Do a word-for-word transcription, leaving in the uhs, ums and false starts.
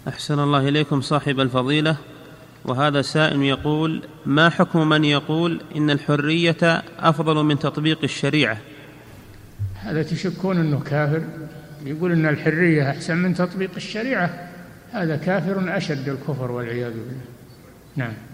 أحسن الله إليكم صاحب الفضيلة. وهذا سائل يقول: ما حكم من يقول إن الحرية أفضل من تطبيق الشريعة؟ هذا تشكون أنه كافر، يقول إن الحرية أحسن من تطبيق الشريعة، هذا كافر أشد الكفر والعياذ بالله. نعم.